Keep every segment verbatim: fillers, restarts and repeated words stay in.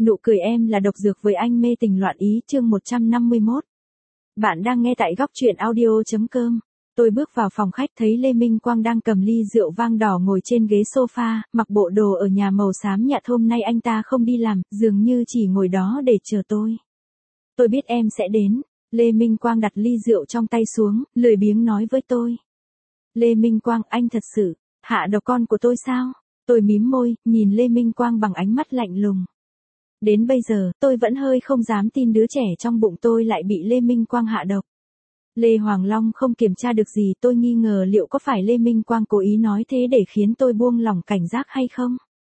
Nụ cười em là độc dược với anh mê tình loạn ý chương một trăm năm mươi mốt. Bạn đang nghe tại góc truyện audio.com. Tôi bước vào phòng khách thấy Lê Minh Quang đang cầm ly rượu vang đỏ ngồi trên ghế sofa, mặc bộ đồ ở nhà màu xám nhạt, hôm nay anh ta không đi làm, dường như chỉ ngồi đó để chờ tôi. Tôi biết em sẽ đến. Lê Minh Quang đặt ly rượu trong tay xuống, lười biếng nói với tôi. Lê Minh Quang, anh thật sự hạ độc con của tôi sao? Tôi mím môi, nhìn Lê Minh Quang bằng ánh mắt lạnh lùng. Đến bây giờ, tôi vẫn hơi không dám tin đứa trẻ trong bụng tôi lại bị Lê Minh Quang hạ độc. Lê Hoàng Long không kiểm tra được gì, tôi nghi ngờ liệu có phải Lê Minh Quang cố ý nói thế để khiến tôi buông lỏng cảnh giác hay không?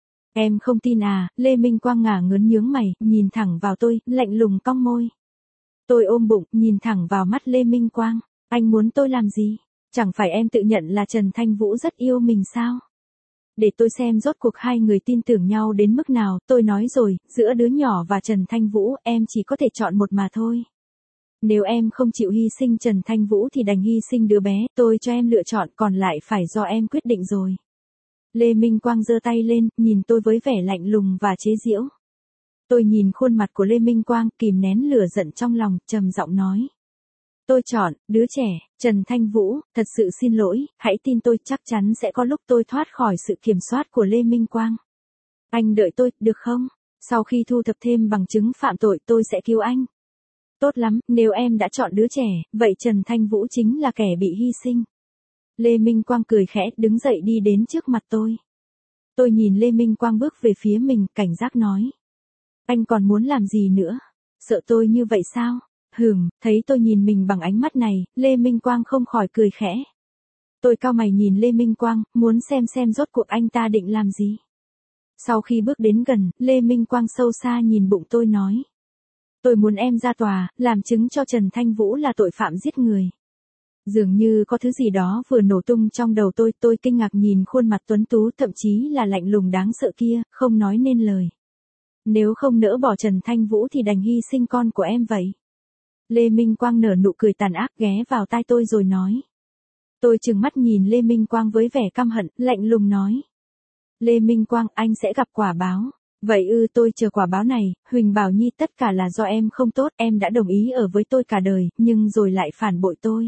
Em không tin à? Lê Minh Quang ngả ngớn nhướng mày, nhìn thẳng vào tôi, lạnh lùng cong môi. Tôi ôm bụng, nhìn thẳng vào mắt Lê Minh Quang. Anh muốn tôi làm gì? Chẳng phải em tự nhận là Trần Thanh Vũ rất yêu mình sao? Để tôi xem rốt cuộc hai người tin tưởng nhau đến mức nào, tôi nói rồi, giữa đứa nhỏ và Trần Thanh Vũ, em chỉ có thể chọn một mà thôi. Nếu em không chịu hy sinh Trần Thanh Vũ thì đành hy sinh đứa bé, tôi cho em lựa chọn, còn lại phải do em quyết định rồi. Lê Minh Quang giơ tay lên, nhìn tôi với vẻ lạnh lùng và chế giễu. Tôi nhìn khuôn mặt của Lê Minh Quang, kìm nén lửa giận trong lòng, trầm giọng nói. Tôi chọn, đứa trẻ, Trần Thanh Vũ, thật sự xin lỗi, hãy tin tôi, chắc chắn sẽ có lúc tôi thoát khỏi sự kiểm soát của Lê Minh Quang. Anh đợi tôi, được không? Sau khi thu thập thêm bằng chứng phạm tội tôi sẽ cứu anh. Tốt lắm, nếu em đã chọn đứa trẻ, vậy Trần Thanh Vũ chính là kẻ bị hy sinh. Lê Minh Quang cười khẽ, đứng dậy đi đến trước mặt tôi. Tôi nhìn Lê Minh Quang bước về phía mình, cảnh giác nói. Anh còn muốn làm gì nữa? Sợ tôi như vậy sao? Hừm, thấy tôi nhìn mình bằng ánh mắt này, Lê Minh Quang không khỏi cười khẽ. Tôi cau mày nhìn Lê Minh Quang, muốn xem xem rốt cuộc anh ta định làm gì. Sau khi bước đến gần, Lê Minh Quang sâu xa nhìn bụng tôi nói. Tôi muốn em ra tòa, làm chứng cho Trần Thanh Vũ là tội phạm giết người. Dường như có thứ gì đó vừa nổ tung trong đầu tôi, tôi kinh ngạc nhìn khuôn mặt tuấn tú thậm chí là lạnh lùng đáng sợ kia, không nói nên lời. Nếu không nỡ bỏ Trần Thanh Vũ thì đành hy sinh con của em vậy. Lê Minh Quang nở nụ cười tàn ác ghé vào tai tôi rồi nói. Tôi trừng mắt nhìn Lê Minh Quang với vẻ căm hận, lạnh lùng nói. Lê Minh Quang, anh sẽ gặp quả báo. Vậy ư, tôi chờ quả báo này, Huỳnh Bảo Nhi, tất cả là do em không tốt, em đã đồng ý ở với tôi cả đời, nhưng rồi lại phản bội tôi.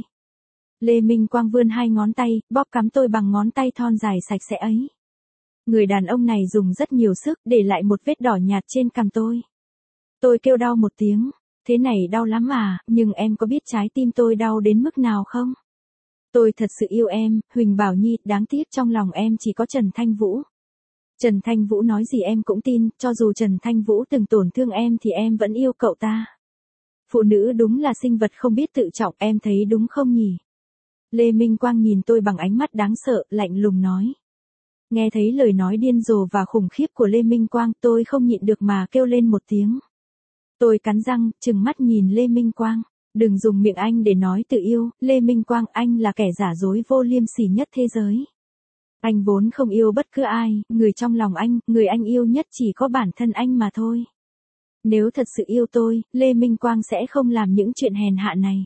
Lê Minh Quang vươn hai ngón tay, bóp cắm tôi bằng ngón tay thon dài sạch sẽ ấy. Người đàn ông này dùng rất nhiều sức, để lại một vết đỏ nhạt trên cằm tôi. Tôi kêu đau một tiếng. Thế này đau lắm à, nhưng em có biết trái tim tôi đau đến mức nào không? Tôi thật sự yêu em, Huỳnh Bảo Nhi, đáng tiếc trong lòng em chỉ có Trần Thanh Vũ. Trần Thanh Vũ nói gì em cũng tin, cho dù Trần Thanh Vũ từng tổn thương em thì em vẫn yêu cậu ta. Phụ nữ đúng là sinh vật không biết tự trọng, em thấy đúng không nhỉ? Lê Minh Quang nhìn tôi bằng ánh mắt đáng sợ, lạnh lùng nói. Nghe thấy lời nói điên rồ và khủng khiếp của Lê Minh Quang, tôi không nhịn được mà kêu lên một tiếng. Tôi cắn răng, trừng mắt nhìn Lê Minh Quang. Đừng dùng miệng anh để nói tự yêu, Lê Minh Quang, anh là kẻ giả dối vô liêm sỉ nhất thế giới. Anh vốn không yêu bất cứ ai, người trong lòng anh, người anh yêu nhất chỉ có bản thân anh mà thôi. Nếu thật sự yêu tôi, Lê Minh Quang sẽ không làm những chuyện hèn hạ này.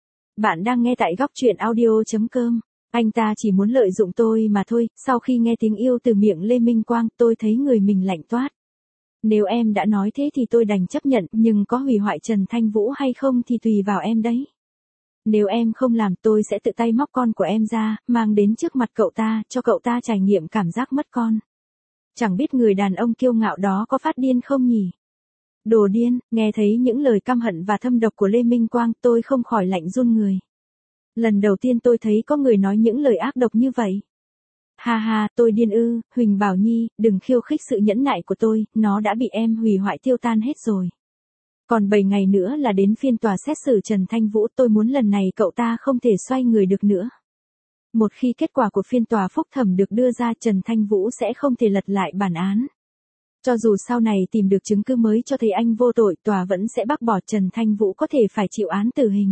Bạn đang nghe tại góc truyện audio.com. Anh ta chỉ muốn lợi dụng tôi mà thôi, sau khi nghe tiếng yêu từ miệng Lê Minh Quang, tôi thấy người mình lạnh toát. Nếu em đã nói thế thì tôi đành chấp nhận, nhưng có hủy hoại Trần Thanh Vũ hay không thì tùy vào em đấy. Nếu em không làm, tôi sẽ tự tay móc con của em ra, mang đến trước mặt cậu ta, cho cậu ta trải nghiệm cảm giác mất con. Chẳng biết người đàn ông kiêu ngạo đó có phát điên không nhỉ? Đồ điên, nghe thấy những lời căm hận và thâm độc của Lê Minh Quang, tôi không khỏi lạnh run người. Lần đầu tiên tôi thấy có người nói những lời ác độc như vậy. Ha ha, tôi điên ư, Huỳnh Bảo Nhi, đừng khiêu khích sự nhẫn nại của tôi, nó đã bị em hủy hoại tiêu tan hết rồi. Còn bảy ngày nữa là đến phiên tòa xét xử Trần Thanh Vũ, tôi muốn lần này cậu ta không thể xoay người được nữa. Một khi kết quả của phiên tòa phúc thẩm được đưa ra, Trần Thanh Vũ sẽ không thể lật lại bản án. Cho dù sau này tìm được chứng cứ mới cho thấy anh vô tội, tòa vẫn sẽ bác bỏ, Trần Thanh Vũ có thể phải chịu án tử hình.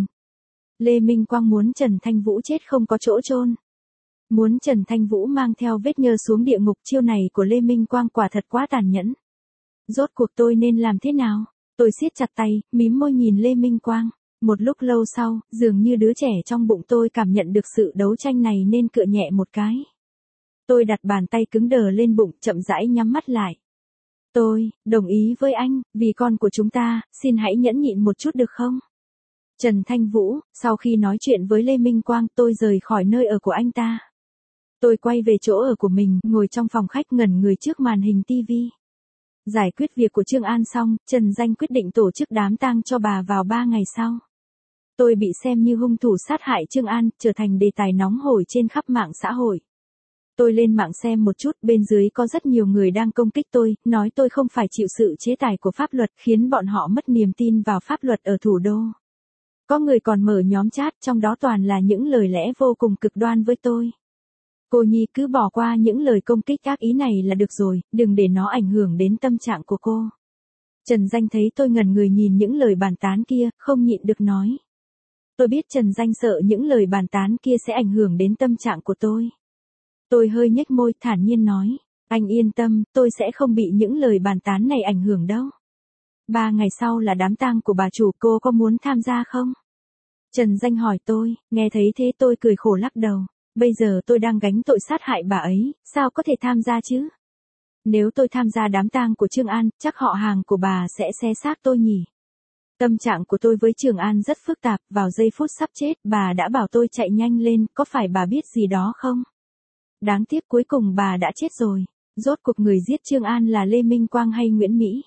Lê Minh Quang muốn Trần Thanh Vũ chết không có chỗ chôn. Muốn Trần Thanh Vũ mang theo vết nhơ xuống địa ngục, chiêu này của Lê Minh Quang quả thật quá tàn nhẫn. Rốt cuộc tôi nên làm thế nào? Tôi siết chặt tay, mím môi nhìn Lê Minh Quang. Một lúc lâu sau, dường như đứa trẻ trong bụng tôi cảm nhận được sự đấu tranh này nên cựa nhẹ một cái. Tôi đặt bàn tay cứng đờ lên bụng, chậm rãi nhắm mắt lại. Tôi, đồng ý với anh, vì con của chúng ta, xin hãy nhẫn nhịn một chút được không? Trần Thanh Vũ, sau khi nói chuyện với Lê Minh Quang, tôi rời khỏi nơi ở của anh ta. Tôi quay về chỗ ở của mình, ngồi trong phòng khách ngẩn người trước màn hình tivi. Giải quyết việc của Trương An xong, Trần Danh quyết định tổ chức đám tang cho bà vào ba ngày sau. Tôi bị xem như hung thủ sát hại Trương An, trở thành đề tài nóng hổi trên khắp mạng xã hội. Tôi lên mạng xem một chút, bên dưới có rất nhiều người đang công kích tôi, nói tôi không phải chịu sự chế tài của pháp luật, khiến bọn họ mất niềm tin vào pháp luật ở thủ đô. Có người còn mở nhóm chat, trong đó toàn là những lời lẽ vô cùng cực đoan với tôi. Cô Nhi cứ bỏ qua những lời công kích ác ý này là được rồi, đừng để nó ảnh hưởng đến tâm trạng của cô. Trần Danh thấy tôi ngẩn người nhìn những lời bàn tán kia, không nhịn được nói. Tôi biết Trần Danh sợ những lời bàn tán kia sẽ ảnh hưởng đến tâm trạng của tôi. Tôi hơi nhếch môi, thản nhiên nói, anh yên tâm, tôi sẽ không bị những lời bàn tán này ảnh hưởng đâu. Ba ngày sau là đám tang của bà chủ, cô có muốn tham gia không? Trần Danh hỏi tôi, nghe thấy thế tôi cười khổ lắc đầu. Bây giờ tôi đang gánh tội sát hại bà ấy, sao có thể tham gia chứ? Nếu tôi tham gia đám tang của Trương An, chắc họ hàng của bà sẽ xé xác tôi nhỉ? Tâm trạng của tôi với Trường An rất phức tạp, vào giây phút sắp chết, bà đã bảo tôi chạy nhanh lên, có phải bà biết gì đó không? Đáng tiếc cuối cùng bà đã chết rồi. Rốt cuộc người giết Trương An là Lê Minh Quang hay Nguyễn Mỹ?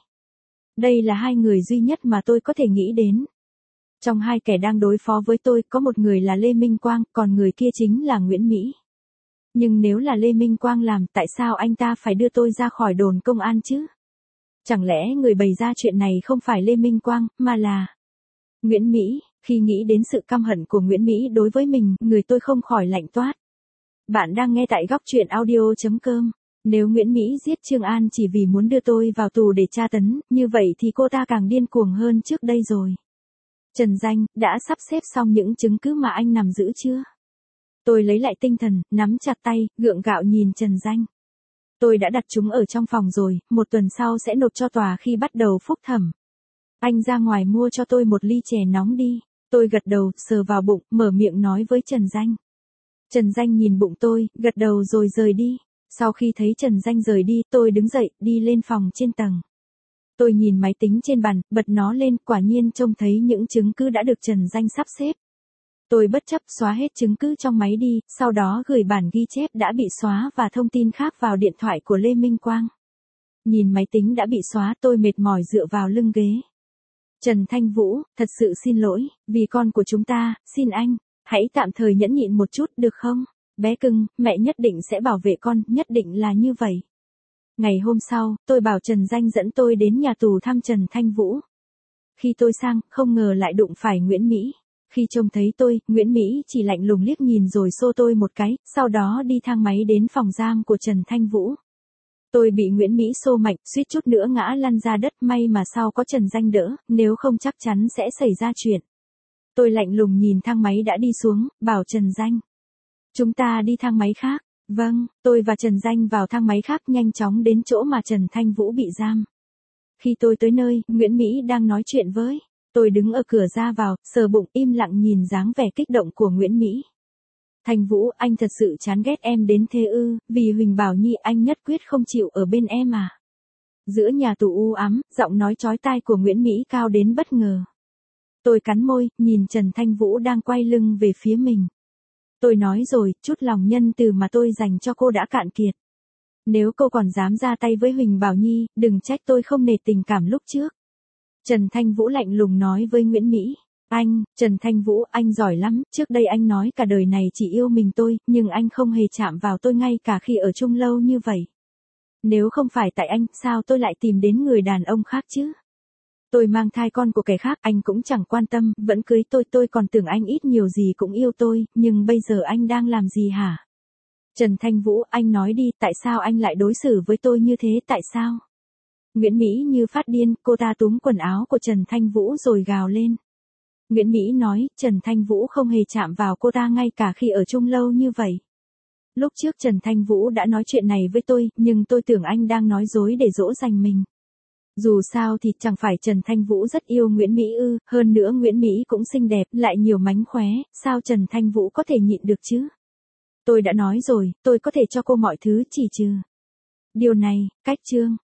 Đây là hai người duy nhất mà tôi có thể nghĩ đến. Trong hai kẻ đang đối phó với tôi, có một người là Lê Minh Quang, còn người kia chính là Nguyễn Mỹ. Nhưng nếu là Lê Minh Quang làm, tại sao anh ta phải đưa tôi ra khỏi đồn công an chứ? Chẳng lẽ người bày ra chuyện này không phải Lê Minh Quang, mà là Nguyễn Mỹ? Khi nghĩ đến sự căm hận của Nguyễn Mỹ đối với mình, người tôi không khỏi lạnh toát. Bạn đang nghe tại góc truyện audio chấm com. Nếu Nguyễn Mỹ giết Trương An chỉ vì muốn đưa tôi vào tù để tra tấn, như vậy thì cô ta càng điên cuồng hơn trước đây rồi. Trần Danh, đã sắp xếp xong những chứng cứ mà anh nắm giữ chưa? Tôi lấy lại tinh thần, nắm chặt tay, gượng gạo nhìn Trần Danh. Tôi đã đặt chúng ở trong phòng rồi, một tuần sau sẽ nộp cho tòa khi bắt đầu phúc thẩm. Anh ra ngoài mua cho tôi một ly chè nóng đi. Tôi gật đầu, sờ vào bụng, mở miệng nói với Trần Danh. Trần Danh nhìn bụng tôi, gật đầu rồi rời đi. Sau khi thấy Trần Danh rời đi, tôi đứng dậy, đi lên phòng trên tầng. Tôi nhìn máy tính trên bàn, bật nó lên, quả nhiên trông thấy những chứng cứ đã được Trần Danh sắp xếp. Tôi bất chấp xóa hết chứng cứ trong máy đi, sau đó gửi bản ghi chép đã bị xóa và thông tin khác vào điện thoại của Lê Minh Quang. Nhìn máy tính đã bị xóa, tôi mệt mỏi dựa vào lưng ghế. Trần Thanh Vũ, thật sự xin lỗi, vì con của chúng ta, xin anh, hãy tạm thời nhẫn nhịn một chút được không? Bé cưng, mẹ nhất định sẽ bảo vệ con, nhất định là như vậy. Ngày hôm sau, tôi bảo Trần Danh dẫn tôi đến nhà tù thăm Trần Thanh Vũ. Khi tôi sang, không ngờ lại đụng phải Nguyễn Mỹ. Khi trông thấy tôi, Nguyễn Mỹ chỉ lạnh lùng liếc nhìn rồi xô tôi một cái, sau đó đi thang máy đến phòng giam của Trần Thanh Vũ. Tôi bị Nguyễn Mỹ xô mạnh, suýt chút nữa ngã lăn ra đất, may mà sau có Trần Danh đỡ, nếu không chắc chắn sẽ xảy ra chuyện. Tôi lạnh lùng nhìn thang máy đã đi xuống, bảo Trần Danh. Chúng ta đi thang máy khác. Vâng, tôi và Trần Danh vào thang máy khác nhanh chóng đến chỗ mà Trần Thanh Vũ bị giam. Khi tôi tới nơi, Nguyễn Mỹ đang nói chuyện với. Tôi đứng ở cửa ra vào, sờ bụng im lặng nhìn dáng vẻ kích động của Nguyễn Mỹ. Thanh Vũ, anh thật sự chán ghét em đến thế ư, vì Huỳnh Bảo Nhi anh nhất quyết không chịu ở bên em à. Giữa nhà tù u ám, giọng nói chói tai của Nguyễn Mỹ cao đến bất ngờ. Tôi cắn môi, nhìn Trần Thanh Vũ đang quay lưng về phía mình. Tôi nói rồi, chút lòng nhân từ mà tôi dành cho cô đã cạn kiệt. Nếu cô còn dám ra tay với Huỳnh Bảo Nhi, đừng trách tôi không nể tình cảm lúc trước. Trần Thanh Vũ lạnh lùng nói với Nguyễn Mỹ. Anh, Trần Thanh Vũ, anh giỏi lắm, trước đây anh nói cả đời này chỉ yêu mình tôi, nhưng anh không hề chạm vào tôi ngay cả khi ở chung lâu như vậy. Nếu không phải tại anh, sao tôi lại tìm đến người đàn ông khác chứ? Tôi mang thai con của kẻ khác, anh cũng chẳng quan tâm, vẫn cưới tôi, tôi còn tưởng anh ít nhiều gì cũng yêu tôi, nhưng bây giờ anh đang làm gì hả? Trần Thanh Vũ, anh nói đi, tại sao anh lại đối xử với tôi như thế, tại sao? Nguyễn Mỹ như phát điên, cô ta túm quần áo của Trần Thanh Vũ rồi gào lên. Nguyễn Mỹ nói, Trần Thanh Vũ không hề chạm vào cô ta ngay cả khi ở chung lâu như vậy. Lúc trước Trần Thanh Vũ đã nói chuyện này với tôi, nhưng tôi tưởng anh đang nói dối để dỗ dành mình. Dù sao thì chẳng phải Trần Thanh Vũ rất yêu Nguyễn Mỹ ư, hơn nữa Nguyễn Mỹ cũng xinh đẹp, lại nhiều mánh khóe, sao Trần Thanh Vũ có thể nhịn được chứ? Tôi đã nói rồi, tôi có thể cho cô mọi thứ chỉ trừ điều này, cách chương.